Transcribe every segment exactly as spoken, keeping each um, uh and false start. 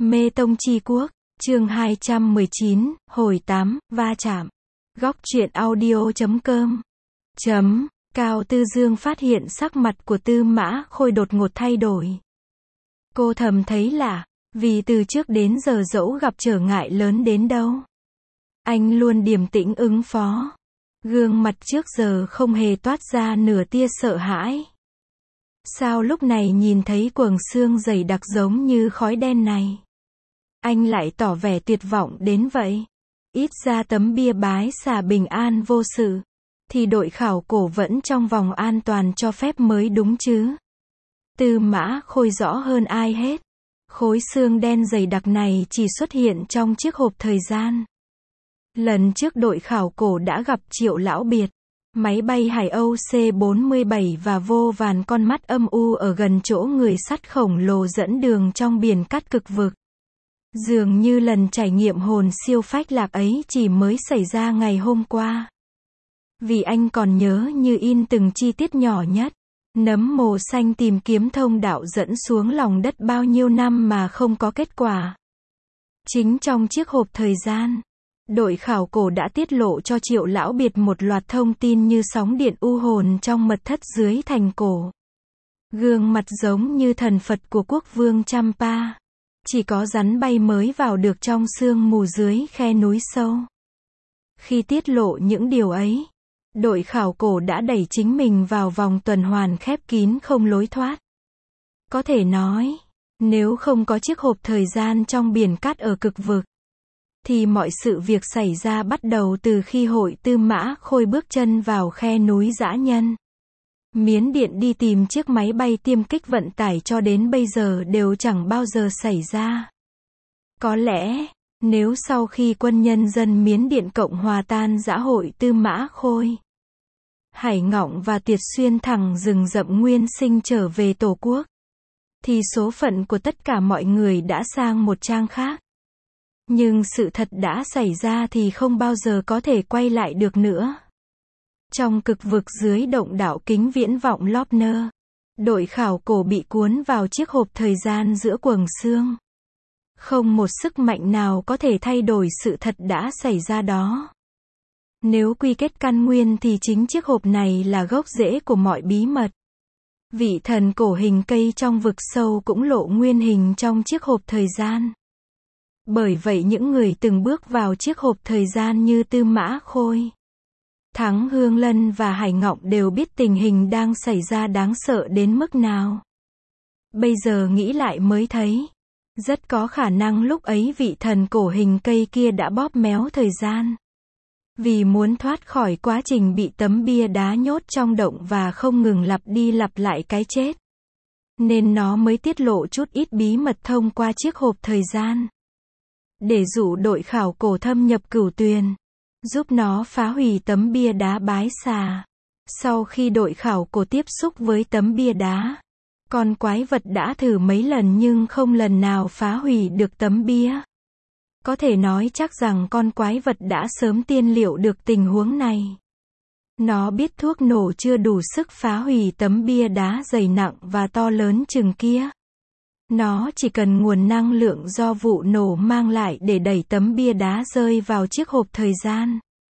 Mê Tông Chi Quốc, chương hai trăm mười chín, hồi tám, va chạm. Góc truyện audio chấm com. Chấm, Cao Tư Dương phát hiện sắc mặt của Tư Mã Khôi đột ngột thay đổi. Cô thầm thấy lạ, vì từ trước đến giờ dẫu gặp trở ngại lớn đến đâu, anh luôn điềm tĩnh ứng phó. Gương mặt trước giờ không hề toát ra nửa tia sợ hãi. Sao lúc này nhìn thấy quầng xương dày đặc giống như khói đen này, anh lại tỏ vẻ tuyệt vọng đến vậy? Ít ra tấm bia bái xà bình an vô sự, thì đội khảo cổ vẫn trong vòng an toàn cho phép mới đúng chứ. Tư Mã Khôi rõ hơn ai hết. Khối xương đen dày đặc này chỉ xuất hiện trong chiếc hộp thời gian. Lần trước đội khảo cổ đã gặp Triệu Lão Biệt, máy bay Hải Âu C bốn mươi bảy và vô vàn con mắt âm u ở gần chỗ người sắt khổng lồ dẫn đường trong biển cát cực vực. Dường như lần trải nghiệm hồn siêu phách lạc ấy chỉ mới xảy ra ngày hôm qua. Vì anh còn nhớ như in từng chi tiết nhỏ nhất. Nấm mồ xanh tìm kiếm thông đạo dẫn xuống lòng đất bao nhiêu năm mà không có kết quả. Chính trong chiếc hộp thời gian, đội khảo cổ đã tiết lộ cho Triệu Lão Biệt một loạt thông tin như sóng điện u hồn trong mật thất dưới thành cổ. Gương mặt giống như thần Phật của quốc vương Champa. Chỉ có rắn bay mới vào được trong sương mù dưới khe núi sâu. Khi tiết lộ những điều ấy, đội khảo cổ đã đẩy chính mình vào vòng tuần hoàn khép kín không lối thoát. Có thể nói, nếu không có chiếc hộp thời gian trong biển cát ở cực vực, thì mọi sự việc xảy ra bắt đầu từ khi hội Tư Mã Khôi bước chân vào khe núi dã nhân. Miến Điện đi tìm chiếc máy bay tiêm kích vận tải cho đến bây giờ đều chẳng bao giờ xảy ra. Có lẽ, nếu sau khi quân nhân dân Miến Điện Cộng hòa tan rã hội Tư Mã Khôi, Hải Ngọng và Tiệt Xuyên thẳng rừng rậm nguyên sinh trở về Tổ quốc, thì số phận của tất cả mọi người đã sang một trang khác. Nhưng sự thật đã xảy ra thì không bao giờ có thể quay lại được nữa. Trong cực vực dưới động đảo kính viễn vọng Lopner, đội khảo cổ bị cuốn vào chiếc hộp thời gian giữa quầng xương. Không một sức mạnh nào có thể thay đổi sự thật đã xảy ra đó. Nếu quy kết căn nguyên thì chính chiếc hộp này là gốc rễ của mọi bí mật. Vị thần cổ hình cây trong vực sâu cũng lộ nguyên hình trong chiếc hộp thời gian. Bởi vậy những người từng bước vào chiếc hộp thời gian như Tư Mã Khôi, Thắng Hương Lân và Hải Ngọng đều biết tình hình đang xảy ra đáng sợ đến mức nào. Bây giờ nghĩ lại mới thấy, rất có khả năng lúc ấy vị thần cổ hình cây kia đã bóp méo thời gian. Vì muốn thoát khỏi quá trình bị tấm bia đá nhốt trong động và không ngừng lặp đi lặp lại cái chết, nên nó mới tiết lộ chút ít bí mật thông qua chiếc hộp thời gian. Để dụ đội khảo cổ thâm nhập cửu tuyền, giúp nó phá hủy tấm bia đá bái xà. Sau khi đội khảo cổ tiếp xúc với tấm bia đá, con quái vật đã thử mấy lần nhưng không lần nào phá hủy được tấm bia. Có thể nói chắc rằng con quái vật đã sớm tiên liệu được tình huống này. Nó biết thuốc nổ chưa đủ sức phá hủy tấm bia đá dày nặng và to lớn chừng kia. Nó chỉ cần nguồn năng lượng do vụ nổ mang lại để đẩy tấm bia đá rơi vào chiếc hộp thời gian.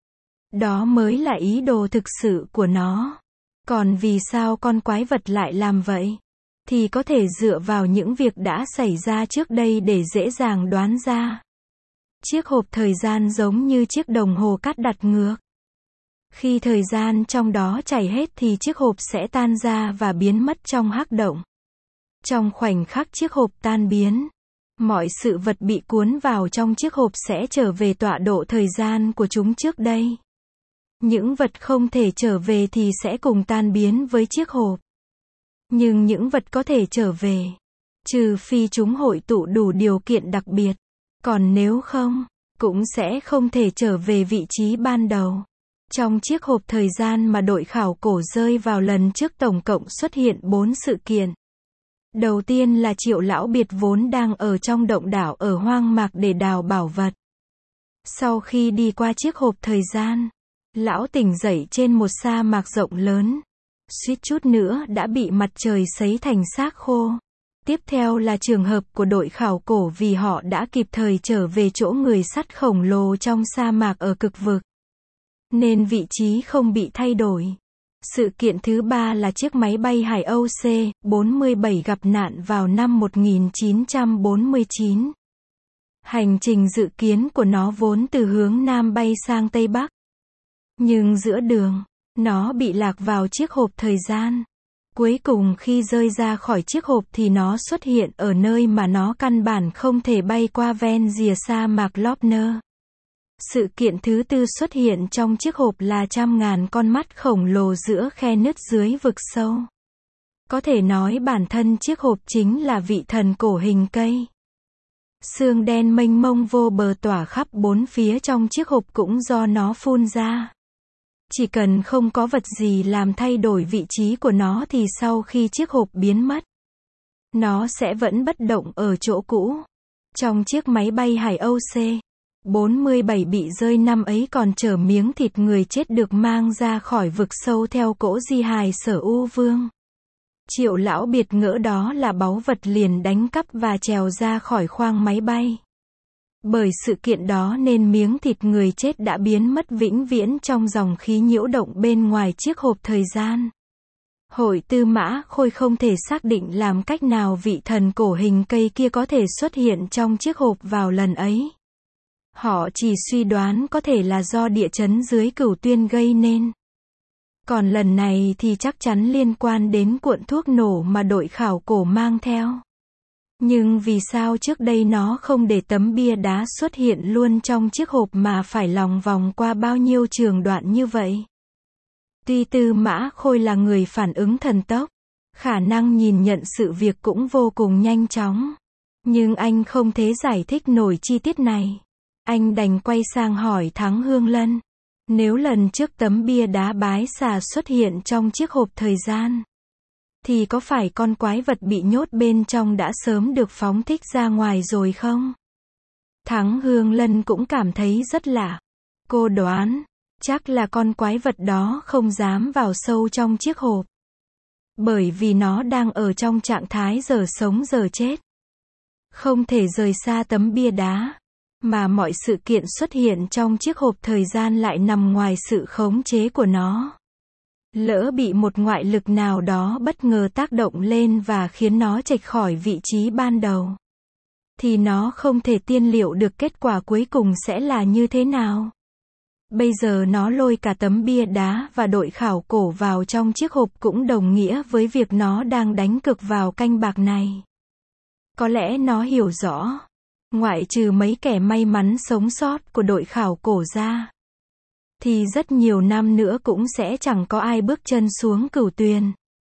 Đó mới là ý đồ thực sự của nó. Còn vì sao con quái vật lại làm vậy? Thì có thể dựa vào những việc đã xảy ra trước đây để dễ dàng đoán ra. Chiếc hộp thời gian giống như chiếc đồng hồ cát đặt ngược. Khi thời gian trong đó chảy hết thì chiếc hộp sẽ tan ra và biến mất trong hắc động. Trong khoảnh khắc chiếc hộp tan biến, mọi sự vật bị cuốn vào trong chiếc hộp sẽ trở về tọa độ thời gian của chúng trước đây. Những vật không thể trở về thì sẽ cùng tan biến với chiếc hộp. Nhưng những vật có thể trở về, trừ phi chúng hội tụ đủ điều kiện đặc biệt, còn nếu không, cũng sẽ không thể trở về vị trí ban đầu. Trong chiếc hộp thời gian mà đội khảo cổ rơi vào lần trước tổng cộng xuất hiện bốn sự kiện. Đầu tiên là Triệu Lão Biệt vốn đang ở trong động đảo ở hoang mạc để đào bảo vật. Sau khi đi qua chiếc hộp thời gian, lão tỉnh dậy trên một sa mạc rộng lớn, suýt chút nữa đã bị mặt trời sấy thành xác khô. Tiếp theo là trường hợp của đội khảo cổ vì họ đã kịp thời trở về chỗ người sắt khổng lồ trong sa mạc ở cực vực, nên vị trí không bị thay đổi. Sự kiện thứ ba là chiếc máy bay Hải Âu C bốn mươi bảy gặp nạn vào năm một nghìn chín trăm bốn mươi chín. Hành trình dự kiến của nó vốn từ hướng Nam bay sang Tây Bắc. Nhưng giữa đường, nó bị lạc vào chiếc hộp thời gian. Cuối cùng khi rơi ra khỏi chiếc hộp thì nó xuất hiện ở nơi mà nó căn bản không thể bay qua ven rìa sa mạc Lopner. Sự kiện thứ tư xuất hiện trong chiếc hộp là trăm ngàn con mắt khổng lồ giữa khe nứt dưới vực sâu. Có thể nói bản thân chiếc hộp chính là vị thần cổ hình cây. Sương đen mênh mông vô bờ tỏa khắp bốn phía trong chiếc hộp cũng do nó phun ra. Chỉ cần không có vật gì làm thay đổi vị trí của nó thì sau khi chiếc hộp biến mất, nó sẽ vẫn bất động ở chỗ cũ. Trong chiếc máy bay Hải Âu C bốn mươi bảy bị rơi năm ấy còn chở miếng thịt người chết được mang ra khỏi vực sâu theo cỗ di hài Sở U Vương. Triệu lão biệt ngỡ đó là báu vật liền đánh cắp và trèo ra khỏi khoang máy bay. Bởi sự kiện đó nên miếng thịt người chết đã biến mất vĩnh viễn trong dòng khí nhiễu động bên ngoài chiếc hộp thời gian. Hội Tư Mã Khôi không thể xác định làm cách nào vị thần cổ hình cây kia có thể xuất hiện trong chiếc hộp vào lần ấy. Họ chỉ suy đoán có thể là do địa chấn dưới Cửu Tuyên gây nên. Còn lần này thì chắc chắn liên quan đến cuộn thuốc nổ mà đội khảo cổ mang theo. Nhưng vì sao trước đây nó không để tấm bia đá xuất hiện luôn trong chiếc hộp mà phải lòng vòng qua bao nhiêu trường đoạn như vậy? Tuy Tư Mã Khôi là người phản ứng thần tốc, khả năng nhìn nhận sự việc cũng vô cùng nhanh chóng, nhưng anh không thể giải thích nổi chi tiết này. Anh đành quay sang hỏi Thắng Hương Lân, nếu lần trước tấm bia đá bái xà xuất hiện trong chiếc hộp thời gian, thì có phải con quái vật bị nhốt bên trong đã sớm được phóng thích ra ngoài rồi không? Thắng Hương Lân cũng cảm thấy rất lạ. Cô đoán, chắc là con quái vật đó không dám vào sâu trong chiếc hộp. Bởi vì nó đang ở trong trạng thái giờ sống giờ chết. Không thể rời xa tấm bia đá. Mà mọi sự kiện xuất hiện trong chiếc hộp thời gian lại nằm ngoài sự khống chế của nó. Lỡ bị một ngoại lực nào đó bất ngờ tác động lên và khiến nó chệch khỏi vị trí ban đầu, thì nó không thể tiên liệu được kết quả cuối cùng sẽ là như thế nào. Bây giờ nó lôi cả tấm bia đá và đội khảo cổ vào trong chiếc hộp cũng đồng nghĩa với việc nó đang đánh cược vào canh bạc này. Có lẽ nó hiểu rõ, ngoại trừ mấy kẻ may mắn sống sót của đội khảo cổ ra, thì rất nhiều năm nữa cũng sẽ chẳng có ai bước chân xuống Cửu Tuyền.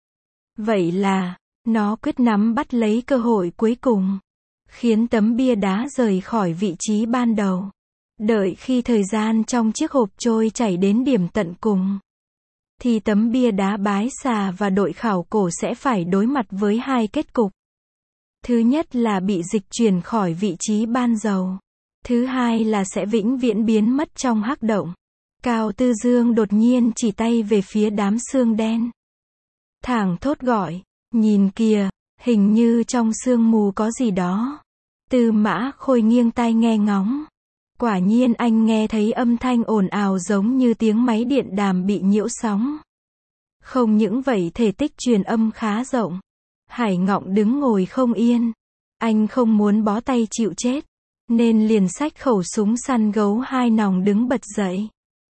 Vậy là, nó quyết nắm bắt lấy cơ hội cuối cùng, khiến tấm bia đá rời khỏi vị trí ban đầu. Đợi khi thời gian trong chiếc hộp trôi chảy đến điểm tận cùng, thì tấm bia đá bái xà và đội khảo cổ sẽ phải đối mặt với hai kết cục. Thứ nhất là bị dịch chuyển khỏi vị trí ban đầu. Thứ hai là sẽ vĩnh viễn biến mất trong hắc động. Cao Tư Dương đột nhiên chỉ tay về phía đám sương đen. Thảng thốt gọi, nhìn kìa, hình như trong sương mù có gì đó. Tư Mã Khôi nghiêng tai nghe ngóng. Quả nhiên anh nghe thấy âm thanh ồn ào giống như tiếng máy điện đàm bị nhiễu sóng. Không những vậy thể tích truyền âm khá rộng. Hải Ngọng đứng ngồi không yên. Anh không muốn bó tay chịu chết, nên liền xách khẩu súng săn gấu hai nòng đứng bật dậy.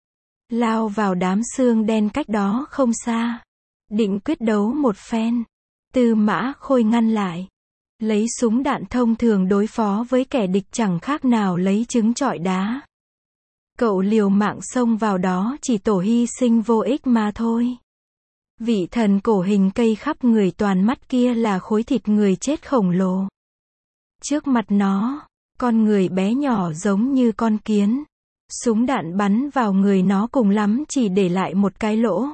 Lao vào đám sương đen cách đó không xa. Định quyết đấu một phen. Tư Mã Khôi ngăn lại. Lấy súng đạn thông thường đối phó với kẻ địch chẳng khác nào lấy trứng trọi đá. Cậu liều mạng xông vào đó chỉ tổ hy sinh vô ích mà thôi. Vị thần cổ hình cây khắp người toàn mắt kia là khối thịt người chết khổng lồ. Trước mặt nó, con người bé nhỏ giống như con kiến. Súng đạn bắn vào người nó cùng lắm chỉ để lại một cái lỗ.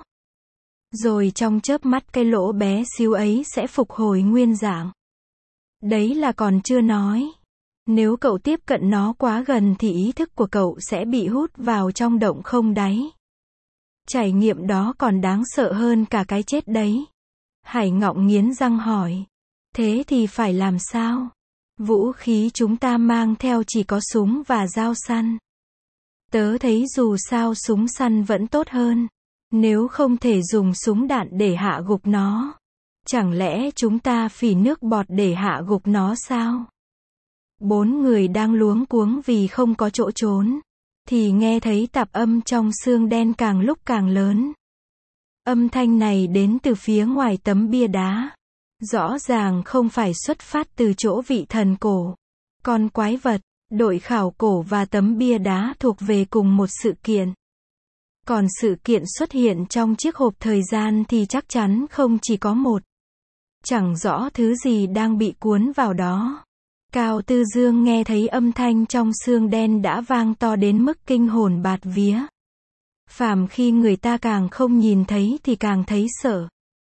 Rồi trong chớp mắt cái lỗ bé xíu ấy sẽ phục hồi nguyên dạng. Đấy là còn chưa nói. Nếu cậu tiếp cận nó quá gần thì ý thức của cậu sẽ bị hút vào trong động không đáy. Trải nghiệm đó còn đáng sợ hơn cả cái chết đấy. Hải Ngọng nghiến răng hỏi. Thế thì phải làm sao? Vũ khí chúng ta mang theo chỉ có súng và dao săn. Tớ thấy dù sao súng săn vẫn tốt hơn. Nếu không thể dùng súng đạn để hạ gục nó, chẳng lẽ chúng ta phỉ nước bọt để hạ gục nó sao? Bốn người đang luống cuống vì không có chỗ trốn, thì nghe thấy tạp âm trong xương đen càng lúc càng lớn. Âm thanh này đến từ phía ngoài tấm bia đá. Rõ ràng không phải xuất phát từ chỗ vị thần cổ. Con quái vật, đội khảo cổ và tấm bia đá thuộc về cùng một sự kiện. Còn sự kiện xuất hiện trong chiếc hộp thời gian thì chắc chắn không chỉ có một. Chẳng rõ thứ gì đang bị cuốn vào đó. Cao Tư Dương nghe thấy âm thanh trong xương đen đã vang to đến mức kinh hồn bạt vía. Phàm khi người ta càng không nhìn thấy thì càng thấy sợ.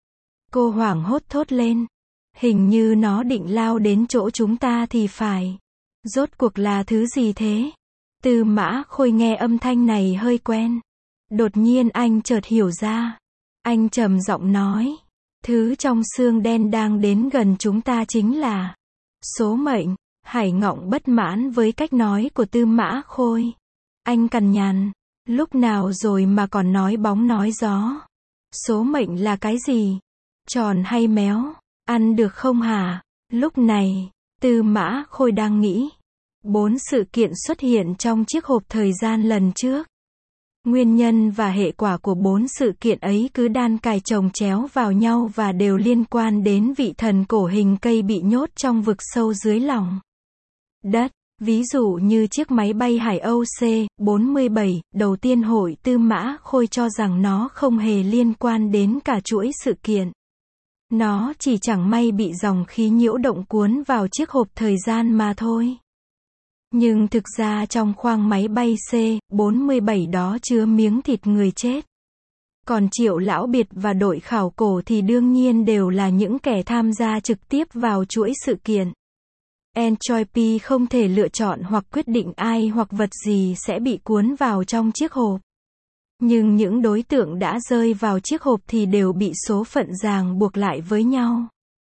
Cô hoảng hốt thốt lên. Hình như nó định lao đến chỗ chúng ta thì phải. Rốt cuộc là thứ gì thế? Tư Mã Khôi nghe âm thanh này hơi quen. Đột nhiên anh chợt hiểu ra. Anh trầm giọng nói. Thứ trong xương đen đang đến gần chúng ta chính là số mệnh. Hải Ngọng bất mãn với cách nói của Tư Mã Khôi. Anh cằn nhằn. Lúc nào rồi mà còn nói bóng nói gió? Số mệnh là cái gì? Tròn hay méo? Ăn được không hả? Lúc này, Tư Mã Khôi đang nghĩ. Bốn sự kiện xuất hiện trong chiếc hộp thời gian lần trước. Nguyên nhân và hệ quả của bốn sự kiện ấy cứ đan cài chồng chéo vào nhau và đều liên quan đến vị thần cổ hình cây bị nhốt trong vực sâu dưới lòng đất. Ví dụ như chiếc máy bay Hải Âu C bốn mươi bảy, đầu tiên Hội Tư Mã Khôi cho rằng nó không hề liên quan đến cả chuỗi sự kiện. Nó chỉ chẳng may bị dòng khí nhiễu động cuốn vào chiếc hộp thời gian mà thôi. Nhưng thực ra trong khoang máy bay C bốn mươi bảy đó chứa miếng thịt người chết. Còn Triệu Lão Biệt và đội khảo cổ thì đương nhiên đều là những kẻ tham gia trực tiếp vào chuỗi sự kiện. Entropy không thể lựa chọn hoặc quyết định ai hoặc vật gì sẽ bị cuốn vào trong chiếc hộp. Nhưng những đối tượng đã rơi vào chiếc hộp thì đều bị số phận ràng buộc lại với nhau.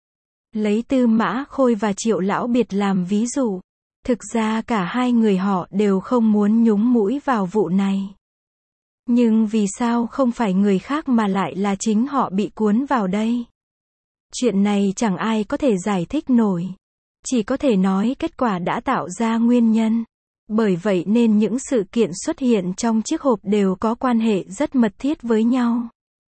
Lấy Tư Mã Khôi và Triệu Lão Biệt làm ví dụ. Thực ra cả hai người họ đều không muốn nhúng mũi vào vụ này. Nhưng vì sao không phải người khác mà lại là chính họ bị cuốn vào đây? Chuyện này chẳng ai có thể giải thích nổi. Chỉ có thể nói kết quả đã tạo ra nguyên nhân. Bởi vậy nên những sự kiện xuất hiện trong chiếc hộp đều có quan hệ rất mật thiết với nhau.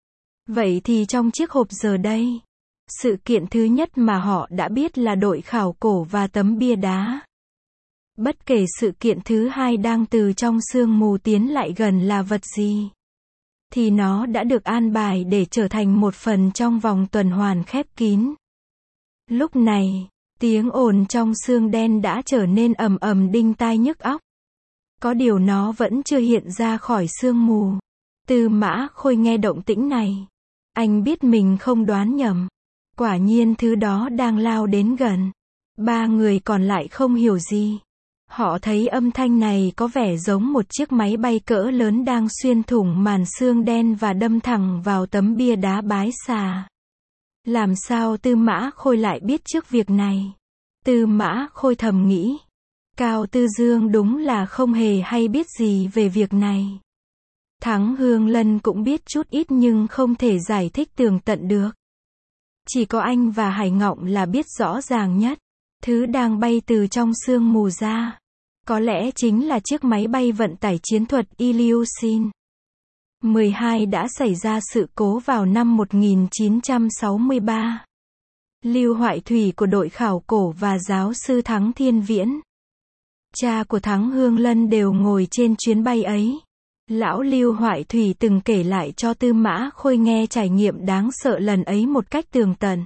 Vậy thì trong chiếc hộp giờ đây, sự kiện thứ nhất mà họ đã biết là đội khảo cổ và tấm bia đá. Bất kể sự kiện thứ hai đang từ trong sương mù tiến lại gần là vật gì, thì nó đã được an bài để trở thành một phần trong vòng tuần hoàn khép kín. Lúc này, tiếng ồn trong xương đen đã trở nên ầm ầm đinh tai nhức óc. Có điều nó vẫn chưa hiện ra khỏi sương mù. Tư Mã Khôi nghe động tĩnh này. Anh biết mình không đoán nhầm. Quả nhiên thứ đó đang lao đến gần. Ba người còn lại không hiểu gì. Họ thấy âm thanh này có vẻ giống một chiếc máy bay cỡ lớn đang xuyên thủng màn xương đen và đâm thẳng vào tấm bia đá bái xà. Làm sao Tư Mã Khôi lại biết trước việc này? Tư Mã Khôi thầm nghĩ. Cao Tư Dương đúng là không hề hay biết gì về việc này. Thắng Hương Lân cũng biết chút ít nhưng không thể giải thích tường tận được. Chỉ có anh và Hải Ngọng là biết rõ ràng nhất. Thứ đang bay từ trong sương mù ra. Có lẽ chính là chiếc máy bay vận tải chiến thuật Ilyushin mười hai đã xảy ra sự cố vào năm một nghìn chín trăm sáu mươi ba. Lưu Hoại Thủy của đội khảo cổ và giáo sư Thắng Thiên Viễn, cha của Thắng Hương Lân đều ngồi trên chuyến bay ấy. Lão Lưu Hoại Thủy từng kể lại cho Tư Mã Khôi nghe trải nghiệm đáng sợ lần ấy một cách tường tận.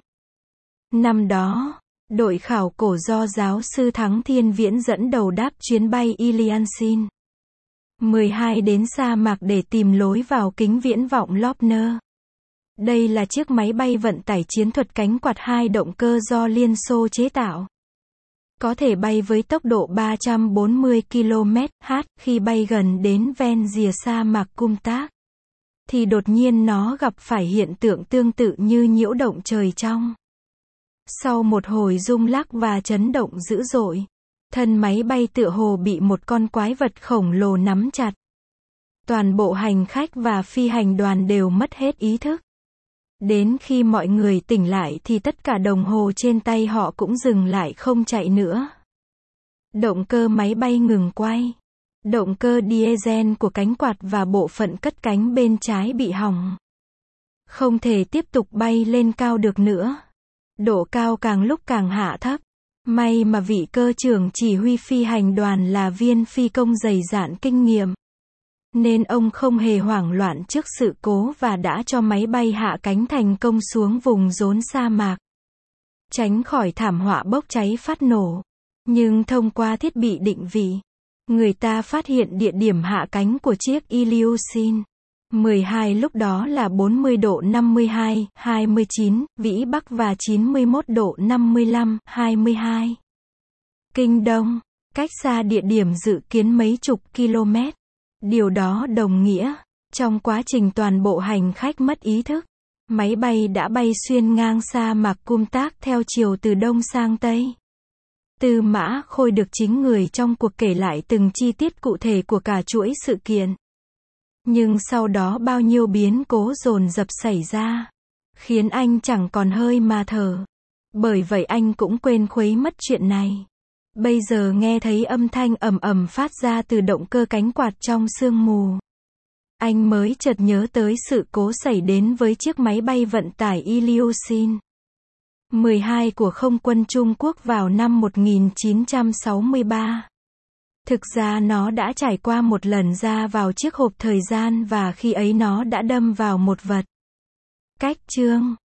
Năm đó, đội khảo cổ do giáo sư Thắng Thiên Viễn dẫn đầu đáp chuyến bay Ilyushin mười hai đến sa mạc để tìm lối vào kính viễn vọng Lobner. Đây là chiếc máy bay vận tải chiến thuật cánh quạt hai động cơ do Liên Xô chế tạo. Có thể bay với tốc độ ba trăm bốn mươi ki lô mét trên giờ. Khi bay gần đến ven rìa sa mạc Kumtak, thì đột nhiên nó gặp phải hiện tượng tương tự như nhiễu động trời trong. Sau một hồi rung lắc và chấn động dữ dội, thân máy bay tựa hồ bị một con quái vật khổng lồ nắm chặt. Toàn bộ hành khách và phi hành đoàn đều mất hết ý thức. Đến khi mọi người tỉnh lại thì tất cả đồng hồ trên tay họ cũng dừng lại không chạy nữa. Động cơ máy bay ngừng quay. Động cơ diesel của cánh quạt và bộ phận cất cánh bên trái bị hỏng. Không thể tiếp tục bay lên cao được nữa. Độ cao càng lúc càng hạ thấp. May mà vị cơ trưởng chỉ huy phi hành đoàn là viên phi công dày dạn kinh nghiệm. Nên ông không hề hoảng loạn trước sự cố và đã cho máy bay hạ cánh thành công xuống vùng rốn sa mạc. Tránh khỏi thảm họa bốc cháy phát nổ. Nhưng thông qua thiết bị định vị, người ta phát hiện địa điểm hạ cánh của chiếc Ilyushin mười hai lúc đó là bốn mươi độ năm mươi hai, hai mươi chín, Vĩ Bắc và chín mươi mốt độ năm mươi lăm, hai mươi hai. Kinh Đông, cách xa địa điểm dự kiến mấy chục km. Điều đó đồng nghĩa, trong quá trình toàn bộ hành khách mất ý thức, máy bay đã bay xuyên ngang sa mạc Kumtak theo chiều từ đông sang tây. Tư Mã Khôi được chính người trong cuộc kể lại từng chi tiết cụ thể của cả chuỗi sự kiện. Nhưng sau đó bao nhiêu biến cố dồn dập xảy ra, khiến anh chẳng còn hơi mà thở. Bởi vậy anh cũng quên khuấy mất chuyện này. Bây giờ nghe thấy âm thanh ầm ầm phát ra từ động cơ cánh quạt trong sương mù. Anh mới chợt nhớ tới sự cố xảy đến với chiếc máy bay vận tải Ilyushin mười hai của không quân Trung Quốc vào năm một nghìn chín trăm sáu mươi ba. Thực ra nó đã trải qua một lần ra vào chiếc hộp thời gian và khi ấy nó đã đâm vào một vật cách chương.